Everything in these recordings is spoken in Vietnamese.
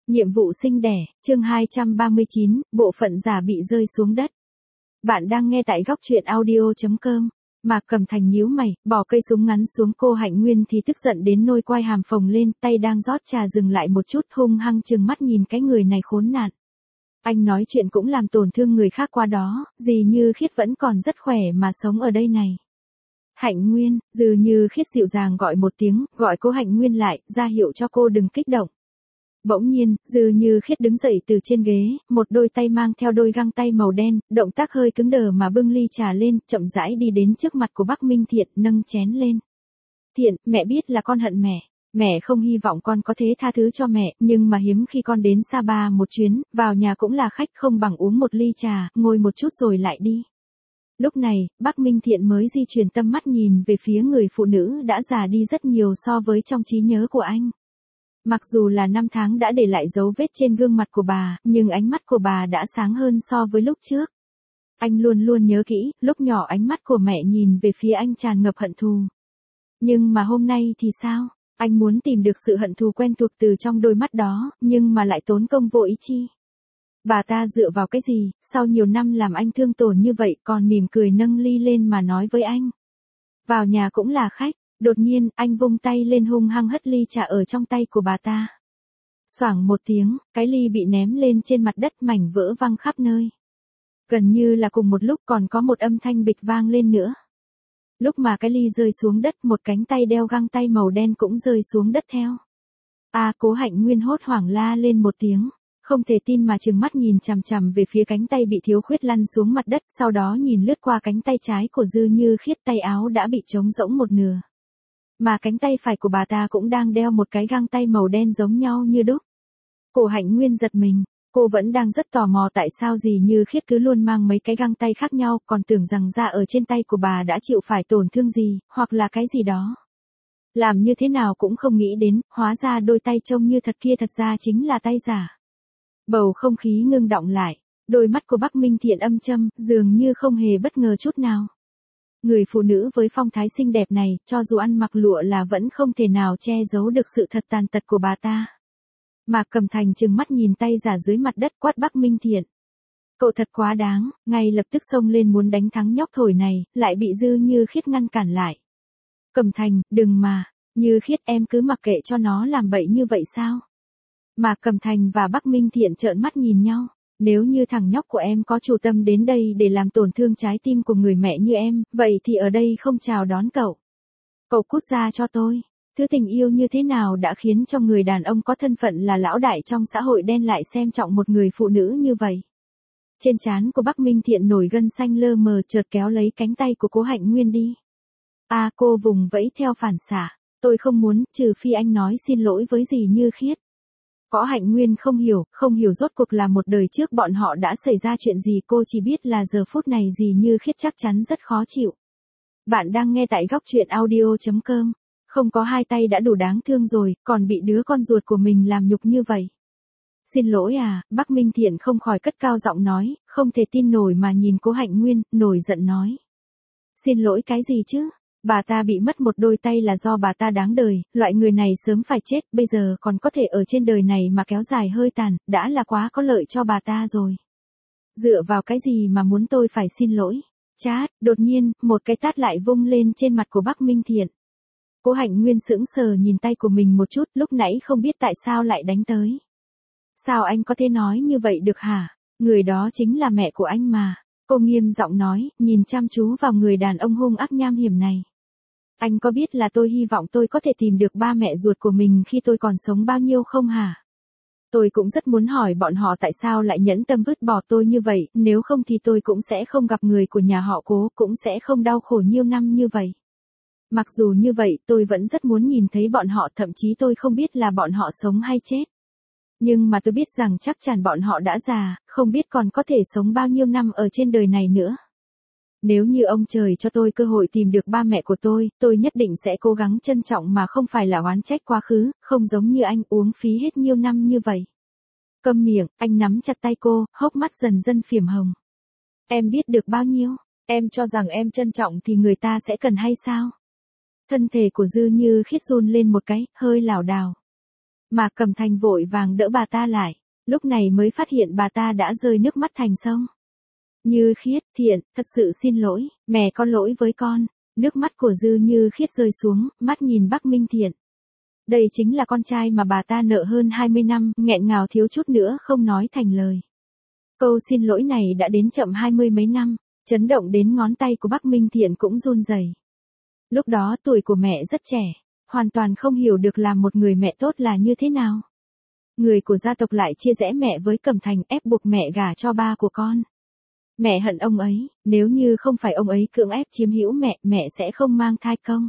Nhiệm vụ sinh đẻ, chương 239, bộ phận giả bị rơi xuống đất. Bạn đang nghe tại góc truyện audio.com. Mạc Cẩm Thành nhíu mày, bỏ cây súng ngắn xuống. Cô Hạnh Nguyên thì tức giận đến nôi quai hàm phồng lên, tay đang rót trà dừng lại một chút, hung hăng trừng mắt nhìn cái người này khốn nạn. Anh nói chuyện cũng làm tổn thương người khác qua đó, dì Như Khiết vẫn còn rất khỏe mà sống ở đây này. Hạnh Nguyên, Dư Như Khiết dịu dàng gọi một tiếng, gọi cô Hạnh Nguyên lại, ra hiệu cho cô đừng kích động. Bỗng nhiên, Dư Như Khiết đứng dậy từ trên ghế, một đôi tay mang theo đôi găng tay màu đen, động tác hơi cứng đờ mà bưng ly trà lên, chậm rãi đi đến trước mặt của Bắc Minh Thiện, nâng chén lên. Thiện, mẹ biết là con hận mẹ. Mẹ không hy vọng con có thể tha thứ cho mẹ, nhưng mà hiếm khi con đến Sapa một chuyến, vào nhà cũng là khách, không bằng uống một ly trà, ngồi một chút rồi lại đi. Lúc này, Bắc Minh Thiện mới di chuyển tâm mắt nhìn về phía người phụ nữ đã già đi rất nhiều so với trong trí nhớ của anh. Mặc dù là năm tháng đã để lại dấu vết trên gương mặt của bà, nhưng ánh mắt của bà đã sáng hơn so với lúc trước. Anh luôn luôn nhớ kỹ, lúc nhỏ ánh mắt của mẹ nhìn về phía anh tràn ngập hận thù. Nhưng mà hôm nay thì sao? Anh muốn tìm được sự hận thù quen thuộc từ trong đôi mắt đó, nhưng mà lại tốn công vô ý chi. Bà ta dựa vào cái gì, sau nhiều năm làm anh thương tổn như vậy còn mỉm cười nâng ly lên mà nói với anh. Vào nhà cũng là khách. Đột nhiên, anh vung tay lên hung hăng hất ly trà ở trong tay của bà ta. Xoảng một tiếng, cái ly bị ném lên trên mặt đất, mảnh vỡ văng khắp nơi. Gần như là cùng một lúc còn có một âm thanh bịch vang lên nữa. Lúc mà cái ly rơi xuống đất, một cánh tay đeo găng tay màu đen cũng rơi xuống đất theo. Cố Hạnh Nguyên hốt hoảng la lên một tiếng. Không thể tin mà trừng mắt nhìn chằm chằm về phía cánh tay bị thiếu khuyết lăn xuống mặt đất, sau đó nhìn lướt qua cánh tay trái của Dư Như Khiết, tay áo đã bị trống rỗng một nửa. Mà cánh tay phải của bà ta cũng đang đeo một cái găng tay màu đen giống nhau như đúc. Cô Hạnh Nguyên giật mình, cô vẫn đang rất tò mò tại sao dì Như Khiết cứ luôn mang mấy cái găng tay khác nhau, còn tưởng rằng da ở trên tay của bà đã chịu phải tổn thương gì, hoặc là cái gì đó. Làm như thế nào cũng không nghĩ đến, hóa ra đôi tay trông như thật kia thật ra chính là tay giả. Bầu không khí ngưng đọng lại, đôi mắt của Bắc Minh Thiện âm châm, dường như không hề bất ngờ chút nào. Người phụ nữ với phong thái xinh đẹp này, cho dù ăn mặc lụa là vẫn không thể nào che giấu được sự thật tàn tật của bà ta. Mạc Cẩm Thành trừng mắt nhìn tay giả dưới mặt đất, quát Bắc Minh Thiện. Cậu thật quá đáng, ngay lập tức xông lên muốn đánh thắng nhóc thổi này, lại bị Dư Như Khiết ngăn cản lại. Cẩm Thành, đừng mà, Như Khiết em cứ mặc kệ cho nó làm bậy như vậy sao? Mạc Cẩm Thành và Bắc Minh Thiện trợn mắt nhìn nhau. Nếu như thằng nhóc của em có chủ tâm đến đây để làm tổn thương trái tim của người mẹ như em, vậy thì ở đây không chào đón cậu. Cậu cút ra cho tôi. Thứ tình yêu như thế nào đã khiến cho người đàn ông có thân phận là lão đại trong xã hội đen lại xem trọng một người phụ nữ như vậy. Trên trán của Bắc Minh Thiện nổi gân xanh lơ mờ, chợt kéo lấy cánh tay của cố Hạnh Nguyên đi. Cô vùng vẫy theo phản xạ. Tôi không muốn, trừ phi anh nói xin lỗi với dì Như Khiết. Có Hạnh Nguyên không hiểu rốt cuộc là một đời trước bọn họ đã xảy ra chuyện gì, cô chỉ biết là giờ phút này dì Như Khiết chắc chắn rất khó chịu. Bạn đang nghe tại góc truyện audio.com. Không có hai tay đã đủ đáng thương rồi, còn bị đứa con ruột của mình làm nhục như vậy. Xin lỗi Bắc Minh Thiện không khỏi cất cao giọng nói, không thể tin nổi mà nhìn cố Hạnh Nguyên, nổi giận nói. Xin lỗi cái gì chứ? Bà ta bị mất một đôi tay là do bà ta đáng đời, loại người này sớm phải chết, bây giờ còn có thể ở trên đời này mà kéo dài hơi tàn, đã là quá có lợi cho bà ta rồi. Dựa vào cái gì mà muốn tôi phải xin lỗi? Chát, đột nhiên, một cái tát lại vung lên trên mặt của Bắc Minh Thiện. Cố Hạnh Nguyên sững sờ nhìn tay của mình một chút, lúc nãy không biết tại sao lại đánh tới. Sao anh có thể nói như vậy được hả? Người đó chính là mẹ của anh mà. Cô nghiêm giọng nói, nhìn chăm chú vào người đàn ông hung ác nham hiểm này. Anh có biết là tôi hy vọng tôi có thể tìm được ba mẹ ruột của mình khi tôi còn sống bao nhiêu không hả? Tôi cũng rất muốn hỏi bọn họ tại sao lại nhẫn tâm vứt bỏ tôi như vậy, nếu không thì tôi cũng sẽ không gặp người của nhà họ Cố, cũng sẽ không đau khổ nhiều năm như vậy. Mặc dù như vậy, tôi vẫn rất muốn nhìn thấy bọn họ, thậm chí tôi không biết là bọn họ sống hay chết. Nhưng mà tôi biết rằng chắc chắn bọn họ đã già, không biết còn có thể sống bao nhiêu năm ở trên đời này nữa. Nếu như ông trời cho tôi cơ hội tìm được ba mẹ của tôi nhất định sẽ cố gắng trân trọng mà không phải là oán trách quá khứ, không giống như anh uống phí hết nhiều năm như vậy. Câm miệng, anh nắm chặt tay cô, hốc mắt dần dần phiểm hồng. Em biết được bao nhiêu, em cho rằng em trân trọng thì người ta sẽ cần hay sao? Thân thể của Dư Như Khiết run lên một cái, hơi lảo đảo. Mạc Cẩm Thành vội vàng đỡ bà ta lại, lúc này mới phát hiện bà ta đã rơi nước mắt thành sông. Như Khiết, Thiện, thật sự xin lỗi, mẹ có lỗi với con. Nước mắt của Dư Như Khiết rơi xuống, mắt nhìn Bắc Minh Thiện. Đây chính là con trai mà bà ta nợ hơn 20 năm, nghẹn ngào thiếu chút nữa không nói thành lời. Câu xin lỗi này đã đến chậm 20 mấy năm, chấn động đến ngón tay của Bắc Minh Thiện cũng run rẩy. Lúc đó tuổi của mẹ rất trẻ, hoàn toàn không hiểu được làm một người mẹ tốt là như thế nào. Người của gia tộc lại chia rẽ mẹ với Cẩm Thành, ép buộc mẹ gả cho ba của con. Mẹ hận ông ấy, nếu như không phải ông ấy cưỡng ép chiếm hữu mẹ, mẹ sẽ không mang thai công.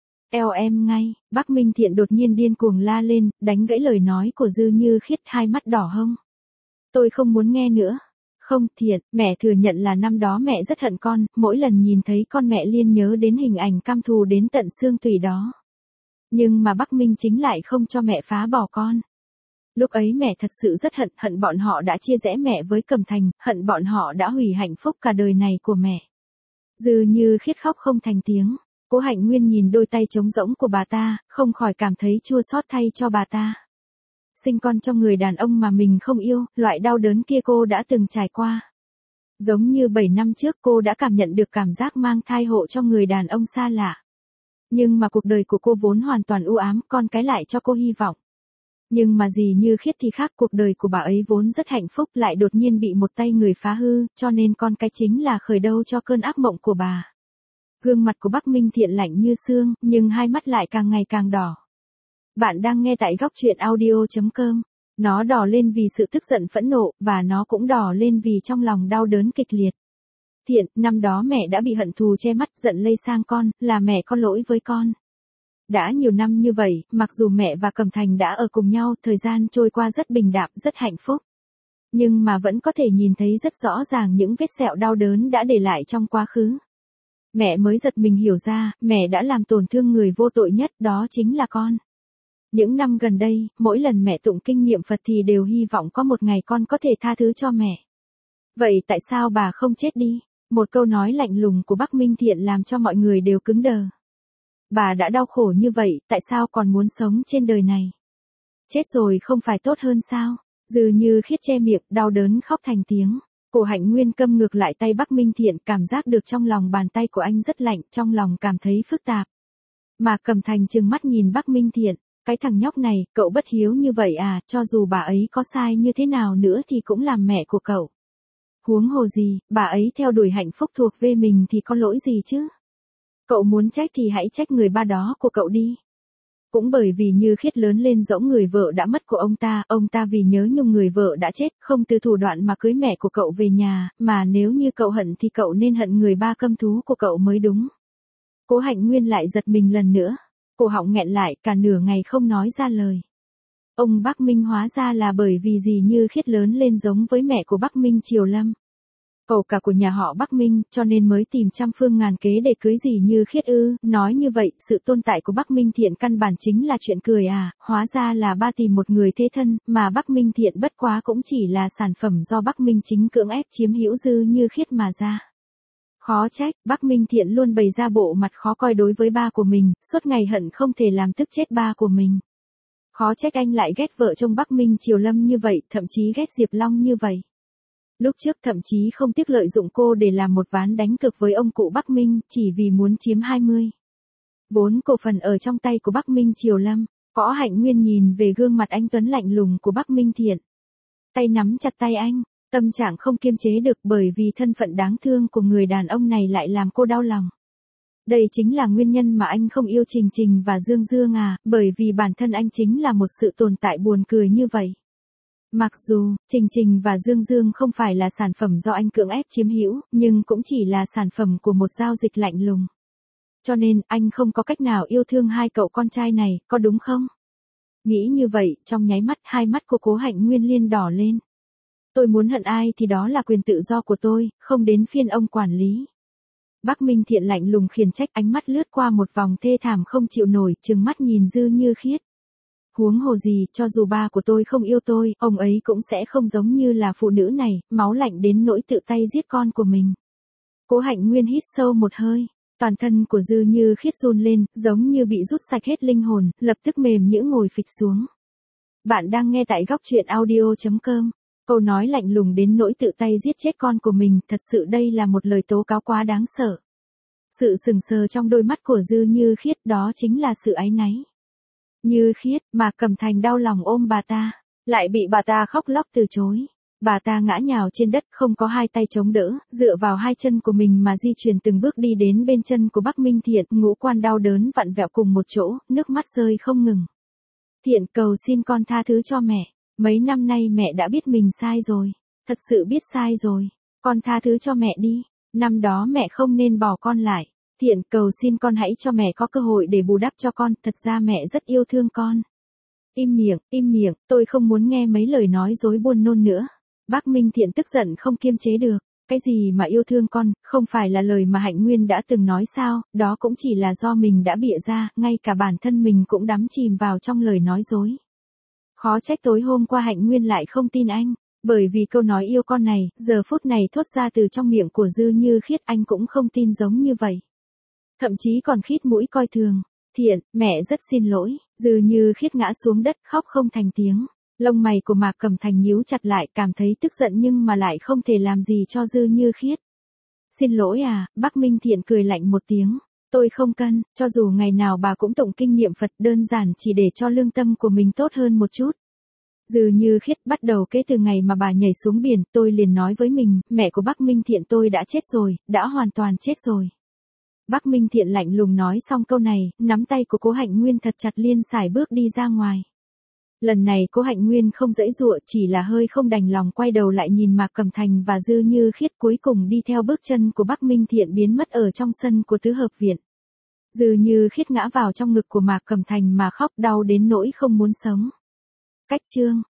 Eo em ngay, Bắc Minh Thiện đột nhiên điên cuồng la lên, đánh gãy lời nói của Dư Như Khiết, hai mắt đỏ hông. Tôi không muốn nghe nữa. Không, Thiện, mẹ thừa nhận là năm đó mẹ rất hận con, mỗi lần nhìn thấy con mẹ liên nhớ đến hình ảnh căm thù đến tận xương tủy đó. Nhưng mà Bắc Minh chính lại không cho mẹ phá bỏ con. Lúc ấy mẹ thật sự rất hận, hận bọn họ đã chia rẽ mẹ với Cẩm Thành, hận bọn họ đã hủy hạnh phúc cả đời này của mẹ. Dư Như Khiết khóc không thành tiếng. Cố Hạnh Nguyên nhìn đôi tay trống rỗng của bà ta, không khỏi cảm thấy chua xót thay cho bà ta. Sinh con cho người đàn ông mà mình không yêu, loại đau đớn kia cô đã từng trải qua. Giống như 7 năm trước cô đã cảm nhận được cảm giác mang thai hộ cho người đàn ông xa lạ. Nhưng mà cuộc đời của cô vốn hoàn toàn u ám, con cái lại cho cô hy vọng. Nhưng mà Dì Như Khiết thì khác, cuộc đời của bà ấy vốn rất hạnh phúc lại đột nhiên bị một tay người phá hư, cho nên con cái chính là khởi đầu cho cơn ác mộng của bà. Gương mặt của Bắc Minh Thiện lạnh như xương, nhưng hai mắt lại càng ngày càng đỏ. Bạn đang nghe tại góc truyện audio.com. Nó đỏ lên vì sự tức giận phẫn nộ, và nó cũng đỏ lên vì trong lòng đau đớn kịch liệt. Thiện, năm đó mẹ đã bị hận thù che mắt, giận lây sang con, là mẹ có lỗi với con. Đã nhiều năm như vậy, mặc dù mẹ và Cẩm Thành đã ở cùng nhau, thời gian trôi qua rất bình đạm, rất hạnh phúc. Nhưng mà vẫn có thể nhìn thấy rất rõ ràng những vết sẹo đau đớn đã để lại trong quá khứ. Mẹ mới giật mình hiểu ra, mẹ đã làm tổn thương người vô tội nhất, đó chính là con. Những năm gần đây, mỗi lần mẹ tụng kinh niệm Phật thì đều hy vọng có một ngày con có thể tha thứ cho mẹ. Vậy tại sao bà không chết đi? Một câu nói lạnh lùng của Bắc Minh Thiện làm cho mọi người đều cứng đờ. Bà đã đau khổ như vậy, tại sao còn muốn sống trên đời này? Chết rồi không phải tốt hơn sao? Dư Như Khiết che miệng, đau đớn khóc thành tiếng. Cổ Hạnh Nguyên câm ngược lại tay Bắc Minh Thiện, cảm giác được trong lòng bàn tay của anh rất lạnh, trong lòng cảm thấy phức tạp. Mà Cẩm Thành trừng mắt nhìn Bắc Minh Thiện, cái thằng nhóc này, cậu bất hiếu như vậy à, cho dù bà ấy có sai như thế nào nữa thì cũng làm mẹ của cậu. Huống hồ gì, bà ấy theo đuổi hạnh phúc thuộc về mình thì có lỗi gì chứ? Cậu muốn trách thì hãy trách người ba đó của cậu đi. Cũng bởi vì Như Khiết lớn lên dõng người vợ đã mất của ông ta vì nhớ nhung người vợ đã chết, không từ thủ đoạn mà cưới mẹ của cậu về nhà, mà nếu như cậu hận thì cậu nên hận người ba câm thú của cậu mới đúng. Cố Hạnh Nguyên lại giật mình lần nữa, cổ họng nghẹn lại, cả nửa ngày không nói ra lời. Ông Bắc Minh hóa ra là bởi vì Dì Như Khiết lớn lên giống với mẹ của Bắc Minh Triều Lâm. Cậu cả của nhà họ Bắc Minh, cho nên mới tìm trăm phương ngàn kế để cưới Dì Như Khiết ư? Nói như vậy, sự tồn tại của Bắc Minh Thiện căn bản chính là chuyện cười à, hóa ra là ba tìm một người thế thân, mà Bắc Minh Thiện bất quá cũng chỉ là sản phẩm do Bắc Minh chính cưỡng ép chiếm hữu Dư Như Khiết mà ra. Khó trách, Bắc Minh Thiện luôn bày ra bộ mặt khó coi đối với ba của mình, suốt ngày hận không thể làm tức chết ba của mình. Khó trách anh lại ghét vợ chồng Bắc Minh Triều Lâm như vậy, thậm chí ghét Diệp Long như vậy. Lúc trước thậm chí không tiếc lợi dụng cô để làm một ván đánh cược với ông cụ Bắc Minh, chỉ vì muốn chiếm 24 cổ phần ở trong tay của Bắc Minh Triều Lâm. Có Hạnh Nguyên nhìn về gương mặt anh tuấn lạnh lùng của Bắc Minh Thiện. Tay nắm chặt tay anh, tâm trạng không kiềm chế được bởi vì thân phận đáng thương của người đàn ông này lại làm cô đau lòng. Đây chính là nguyên nhân mà anh không yêu Trình Trình và Dương Dương à, bởi vì bản thân anh chính là một sự tồn tại buồn cười như vậy. Mặc dù, Trình Trình và Dương Dương không phải là sản phẩm do anh cưỡng ép chiếm hữu, nhưng cũng chỉ là sản phẩm của một giao dịch lạnh lùng. Cho nên, anh không có cách nào yêu thương hai cậu con trai này, có đúng không? Nghĩ như vậy, trong nháy mắt hai mắt của Cố Hạnh Nguyên liên đỏ lên. Tôi muốn hận ai thì đó là quyền tự do của tôi, không đến phiên ông quản lý. Bắc Minh Thiện lạnh lùng khiển trách, ánh mắt lướt qua một vòng thê thảm không chịu nổi, trừng mắt nhìn Dư Như Khiết. Huống hồ gì, cho dù ba của tôi không yêu tôi, ông ấy cũng sẽ không giống như là phụ nữ này, máu lạnh đến nỗi tự tay giết con của mình. Cố Hạnh Nguyên hít sâu một hơi, toàn thân của Dư Như Khiết run lên, giống như bị rút sạch hết linh hồn, lập tức mềm nhũn ngồi phịch xuống. Bạn đang nghe tại góc truyện audio.com. Câu nói lạnh lùng đến nỗi tự tay giết chết con của mình, thật sự đây là một lời tố cáo quá đáng sợ. Sự sừng sờ trong đôi mắt của Dư Như Khiết đó chính là sự áy náy. Như Khiết, Mạc Cẩm Thành đau lòng ôm bà ta, lại bị bà ta khóc lóc từ chối. Bà ta ngã nhào trên đất không có hai tay chống đỡ, dựa vào hai chân của mình mà di chuyển từng bước đi đến bên chân của Bắc Minh Thiện, ngũ quan đau đớn vặn vẹo cùng một chỗ, nước mắt rơi không ngừng. Thiện cầu xin con tha thứ cho mẹ, mấy năm nay mẹ đã biết mình sai rồi, thật sự biết sai rồi, con tha thứ cho mẹ đi, năm đó mẹ không nên bỏ con lại. Thiện cầu xin con hãy cho mẹ có cơ hội để bù đắp cho con, thật ra mẹ rất yêu thương con. Im miệng, tôi không muốn nghe mấy lời nói dối buồn nôn nữa. Bắc Minh Thiện tức giận không kiềm chế được, cái gì mà yêu thương con, không phải là lời mà Hạnh Nguyên đã từng nói sao, đó cũng chỉ là do mình đã bịa ra, ngay cả bản thân mình cũng đắm chìm vào trong lời nói dối. Khó trách tối hôm qua Hạnh Nguyên lại không tin anh, bởi vì câu nói yêu con này, giờ phút này thốt ra từ trong miệng của Dư Như Khiết anh cũng không tin giống như vậy. Thậm chí còn khít mũi coi thường. Thiện, mẹ rất xin lỗi. Dư Như Khiết ngã xuống đất khóc không thành tiếng. Lông mày của Mạc Cẩm Thành nhíu chặt lại, cảm thấy tức giận nhưng mà lại không thể làm gì cho Dư Như Khiết. Xin lỗi à, Bắc Minh Thiện cười lạnh một tiếng. Tôi không cần, cho dù ngày nào bà cũng tụng kinh niệm Phật, đơn giản chỉ để cho lương tâm của mình tốt hơn một chút. Dư Như Khiết, bắt đầu kể từ ngày mà bà nhảy xuống biển, tôi liền nói với mình, mẹ của Bắc Minh Thiện tôi đã chết rồi, đã hoàn toàn chết rồi. Bắc Minh Thiện lạnh lùng nói xong câu này, nắm tay của Cố Hạnh Nguyên thật chặt liên sải bước đi ra ngoài. Lần này Cố Hạnh Nguyên không giãy giụa, chỉ là hơi không đành lòng quay đầu lại nhìn Mạc Cẩm Thành và Dư Như Khiết, cuối cùng đi theo bước chân của Bắc Minh Thiện biến mất ở trong sân của tứ hợp viện. Dư Như Khiết ngã vào trong ngực của Mạc Cẩm Thành mà khóc đau đến nỗi không muốn sống. Cách chương